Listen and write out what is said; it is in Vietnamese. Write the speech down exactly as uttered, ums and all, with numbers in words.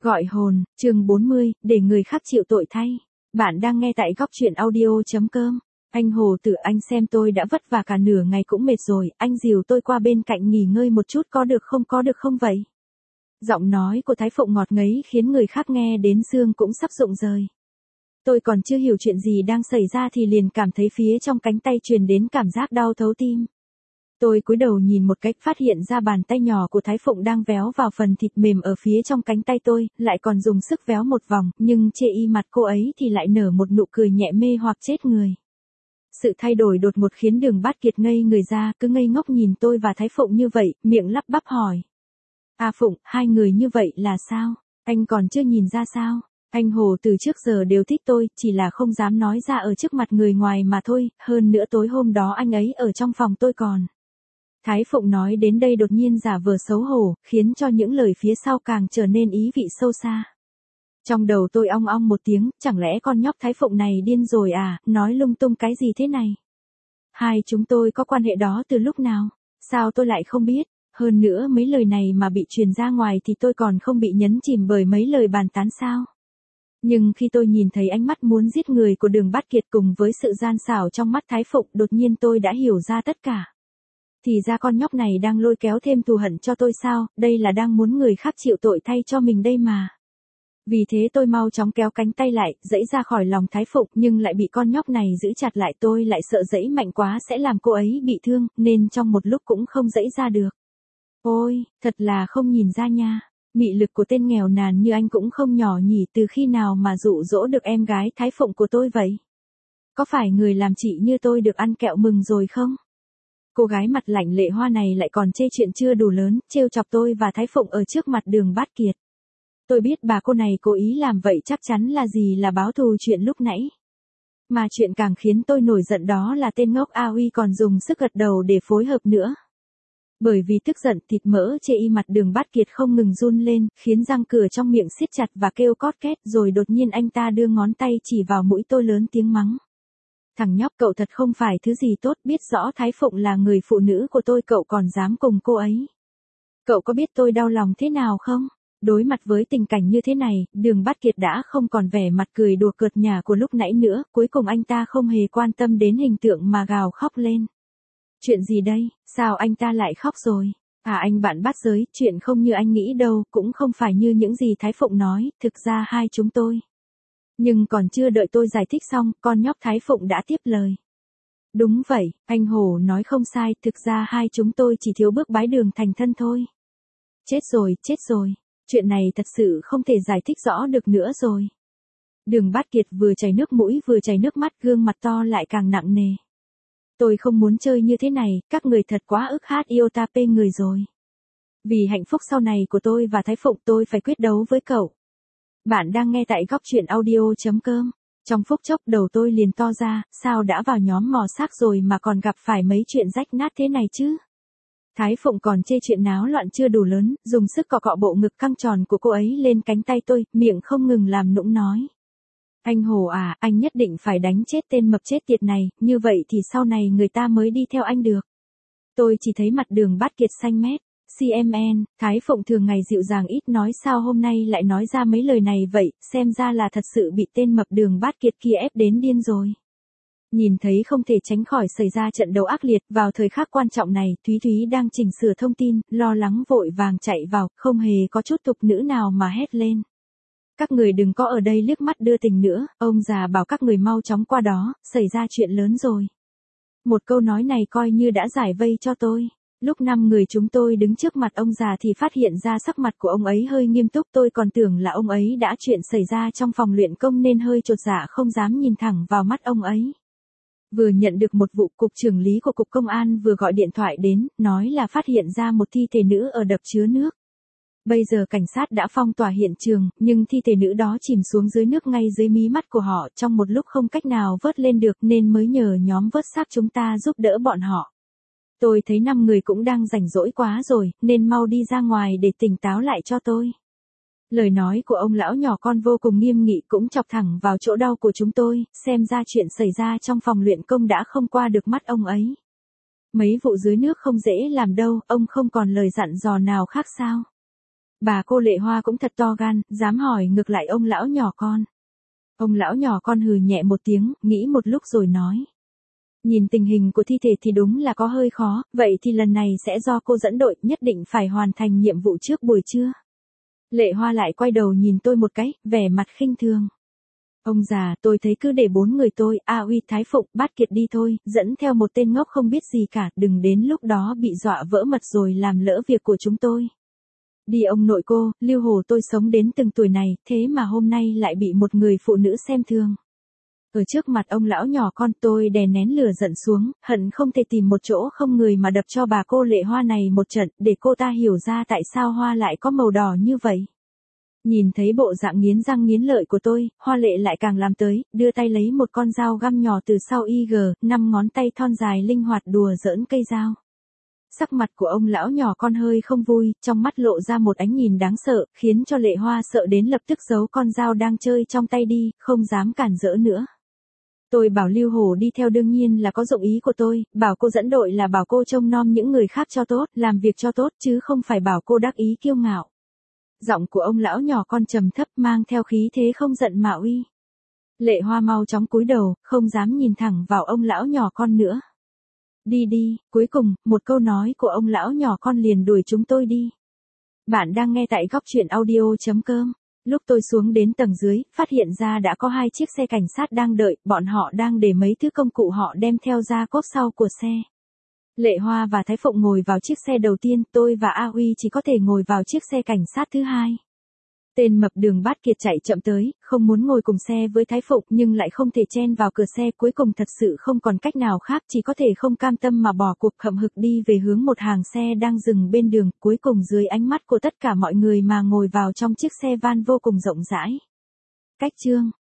Gọi hồn, chương bốn mươi, để người khác chịu tội thay. Bạn đang nghe tại góc truyện audio.com. Anh Hồ Tử, anh xem tôi đã vất vả cả nửa ngày cũng mệt rồi, anh dìu tôi qua bên cạnh nghỉ ngơi một chút có được không có được không vậy? Giọng nói của Thái Phụng ngọt ngấy khiến người khác nghe đến xương cũng sắp rụng rời. Tôi còn chưa hiểu chuyện gì đang xảy ra thì liền cảm thấy phía trong cánh tay truyền đến cảm giác đau thấu tim. Tôi cúi đầu nhìn một cách phát hiện ra bàn tay nhỏ của Thái Phụng đang véo vào phần thịt mềm ở phía trong cánh tay tôi, lại còn dùng sức véo một vòng, nhưng chê y mặt cô ấy thì lại nở một nụ cười nhẹ mê hoặc chết người. Sự thay đổi đột ngột khiến Đường Bát Kiệt ngây người ra, cứ ngây ngốc nhìn tôi và Thái Phụng như vậy, miệng lắp bắp hỏi. À Phụng, hai người như vậy là sao? Anh còn chưa nhìn ra sao? Anh Hồ từ trước giờ đều thích tôi, chỉ là không dám nói ra ở trước mặt người ngoài mà thôi, hơn nữa tối hôm đó anh ấy ở trong phòng tôi còn. Thái Phụng nói đến đây đột nhiên giả vờ xấu hổ, khiến cho những lời phía sau càng trở nên ý vị sâu xa. Trong đầu tôi ong ong một tiếng, chẳng lẽ con nhóc Thái Phụng này điên rồi à, nói lung tung cái gì thế này? Hai chúng tôi có quan hệ đó từ lúc nào? Sao tôi lại không biết? Hơn nữa mấy lời này mà bị truyền ra ngoài thì tôi còn không bị nhấn chìm bởi mấy lời bàn tán sao? Nhưng khi tôi nhìn thấy ánh mắt muốn giết người của Đường Bát Kiệt cùng với sự gian xảo trong mắt Thái Phụng, đột nhiên tôi đã hiểu ra tất cả. Thì ra con nhóc này đang lôi kéo thêm thù hận cho tôi sao, đây là đang muốn người khác chịu tội thay cho mình đây mà. Vì thế tôi mau chóng kéo cánh tay lại, giãy ra khỏi lòng Thái Phụng, nhưng lại bị con nhóc này giữ chặt lại, tôi lại sợ giãy mạnh quá sẽ làm cô ấy bị thương, nên trong một lúc cũng không giãy ra được. Ôi, thật là không nhìn ra nha, mị lực của tên nghèo nàn như anh cũng không nhỏ nhỉ, từ khi nào mà dụ dỗ được em gái Thái Phụng của tôi vậy? Có phải người làm chị như tôi được ăn kẹo mừng rồi không? Cô gái mặt lạnh lệ hoa này lại còn chê chuyện chưa đủ lớn, trêu chọc tôi và Thái Phụng ở trước mặt Đường Bát Kiệt. Tôi biết bà cô này cố ý làm vậy chắc chắn là gì là báo thù chuyện lúc nãy. Mà chuyện càng khiến tôi nổi giận đó là tên ngốc A Huy còn dùng sức gật đầu để phối hợp nữa. Bởi vì tức giận thịt mỡ chê y mặt Đường Bát Kiệt không ngừng run lên, khiến răng cửa trong miệng siết chặt và kêu cót két, rồi đột nhiên anh ta đưa ngón tay chỉ vào mũi tôi lớn tiếng mắng. Thằng nhóc cậu thật không phải thứ gì tốt, biết rõ Thái Phụng là người phụ nữ của tôi cậu còn dám cùng cô ấy. Cậu có biết tôi đau lòng thế nào không? Đối mặt với tình cảnh như thế này, Đường Bát Kiệt đã không còn vẻ mặt cười đùa cợt nhả của lúc nãy nữa, cuối cùng anh ta không hề quan tâm đến hình tượng mà gào khóc lên. Chuyện gì đây, sao anh ta lại khóc rồi? À anh bạn bát giới, chuyện không như anh nghĩ đâu, cũng không phải như những gì Thái Phụng nói, thực ra hai chúng tôi. Nhưng còn chưa đợi tôi giải thích xong, con nhóc Thái Phụng đã tiếp lời. Đúng vậy, anh Hồ nói không sai, thực ra hai chúng tôi chỉ thiếu bước bái đường thành thân thôi. Chết rồi, chết rồi, chuyện này thật sự không thể giải thích rõ được nữa rồi. Đường Bát Kiệt vừa chảy nước mũi vừa chảy nước mắt, gương mặt to lại càng nặng nề. Tôi không muốn chơi như thế này, các người thật quá ức hát yêu ta pê người rồi. Vì hạnh phúc sau này của tôi và Thái Phụng tôi phải quyết đấu với cậu. Bạn đang nghe tại góc truyện audio.com. Trong phút chốc đầu tôi liền to ra, sao đã vào nhóm mò xác rồi mà còn gặp phải mấy chuyện rách nát thế này chứ? Thái Phụng còn chê chuyện náo loạn chưa đủ lớn, dùng sức cọ cọ bộ ngực căng tròn của cô ấy lên cánh tay tôi, miệng không ngừng làm nũng nói. Anh Hồ à, anh nhất định phải đánh chết tên mập chết tiệt này, như vậy thì sau này người ta mới đi theo anh được. Tôi chỉ thấy mặt Đường Bát Kiệt xanh mét. xê em en, Thái Phụng thường ngày dịu dàng ít nói sao hôm nay lại nói ra mấy lời này vậy, xem ra là thật sự bị tên mập Đường Bát Kiệt kia ép đến điên rồi. Nhìn thấy không thể tránh khỏi xảy ra trận đấu ác liệt, vào thời khắc quan trọng này, Thúy Thúy đang chỉnh sửa thông tin, lo lắng vội vàng chạy vào, không hề có chút tục nữ nào mà hét lên. Các người đừng có ở đây liếc mắt đưa tình nữa, ông già bảo các người mau chóng qua đó, xảy ra chuyện lớn rồi. Một câu nói này coi như đã giải vây cho tôi. Lúc năm người chúng tôi đứng trước mặt ông già thì phát hiện ra sắc mặt của ông ấy hơi nghiêm túc, tôi còn tưởng là ông ấy đã chuyện xảy ra trong phòng luyện công nên hơi chột dạ không dám nhìn thẳng vào mắt ông ấy. Vừa nhận được một vụ, cục trưởng lý của cục công an vừa gọi điện thoại đến, nói là phát hiện ra một thi thể nữ ở đập chứa nước. Bây giờ cảnh sát đã phong tỏa hiện trường, nhưng thi thể nữ đó chìm xuống dưới nước ngay dưới mí mắt của họ, trong một lúc không cách nào vớt lên được nên mới nhờ nhóm vớt xác chúng ta giúp đỡ bọn họ. Tôi thấy năm người cũng đang rảnh rỗi quá rồi, nên mau đi ra ngoài để tỉnh táo lại cho tôi. Lời nói của ông lão nhỏ con vô cùng nghiêm nghị cũng chọc thẳng vào chỗ đau của chúng tôi, xem ra chuyện xảy ra trong phòng luyện công đã không qua được mắt ông ấy. Mấy vụ dưới nước không dễ làm đâu, ông không còn lời dặn dò nào khác sao? Bà cô Lệ Hoa cũng thật to gan, dám hỏi ngược lại ông lão nhỏ con. Ông lão nhỏ con hừ nhẹ một tiếng, nghĩ một lúc rồi nói. Nhìn tình hình của thi thể thì đúng là có hơi khó, vậy thì lần này sẽ do cô dẫn đội, nhất định phải hoàn thành nhiệm vụ trước buổi trưa. Lệ Hoa lại quay đầu nhìn tôi một cái, vẻ mặt khinh thường. Ông già, tôi thấy cứ để bốn người tôi, A Uy, Thái Phụng, Bát Kiệt đi thôi, dẫn theo một tên ngốc không biết gì cả, đừng đến lúc đó bị dọa vỡ mật rồi làm lỡ việc của chúng tôi. Đi ông nội cô, Lưu Hồ, tôi sống đến từng tuổi này, thế mà hôm nay lại bị một người phụ nữ xem thường. Ở trước mặt ông lão nhỏ con, tôi đè nén lửa giận xuống, hận không thể tìm một chỗ không người mà đập cho bà cô Lệ Hoa này một trận, để cô ta hiểu ra tại sao hoa lại có màu đỏ như vậy. Nhìn thấy bộ dạng nghiến răng nghiến lợi của tôi, Hoa Lệ lại càng làm tới, đưa tay lấy một con dao găm nhỏ từ sau y gờ, năm ngón tay thon dài linh hoạt đùa giỡn cây dao. Sắc mặt của ông lão nhỏ con hơi không vui, trong mắt lộ ra một ánh nhìn đáng sợ, khiến cho Lệ Hoa sợ đến lập tức giấu con dao đang chơi trong tay đi, không dám cản rỡ nữa. Tôi bảo Lưu Hổ đi theo đương nhiên là có dụng ý của tôi, bảo cô dẫn đội là bảo cô trông nom những người khác cho tốt, làm việc cho tốt chứ không phải bảo cô đắc ý kiêu ngạo. Giọng của ông lão nhỏ con trầm thấp mang theo khí thế không giận mà uy. Lệ Hoa mau chóng cúi đầu, không dám nhìn thẳng vào ông lão nhỏ con nữa. Đi đi, cuối cùng, một câu nói của ông lão nhỏ con liền đuổi chúng tôi đi. Bạn đang nghe tại góc truyện audio chấm com. Lúc tôi xuống đến tầng dưới, phát hiện ra đã có hai chiếc xe cảnh sát đang đợi, bọn họ đang để mấy thứ công cụ họ đem theo ra cốp sau của xe. Lệ Hoa và Thái Phụng ngồi vào chiếc xe đầu tiên, tôi và A Uy chỉ có thể ngồi vào chiếc xe cảnh sát thứ hai. Tên mập Đường Bát Kiệt chạy chậm tới, không muốn ngồi cùng xe với Thái Phụng nhưng lại không thể chen vào cửa xe, cuối cùng thật sự không còn cách nào khác, chỉ có thể không cam tâm mà bỏ cuộc hậm hực đi về hướng một hàng xe đang dừng bên đường, cuối cùng dưới ánh mắt của tất cả mọi người mà ngồi vào trong chiếc xe van vô cùng rộng rãi. Cách chương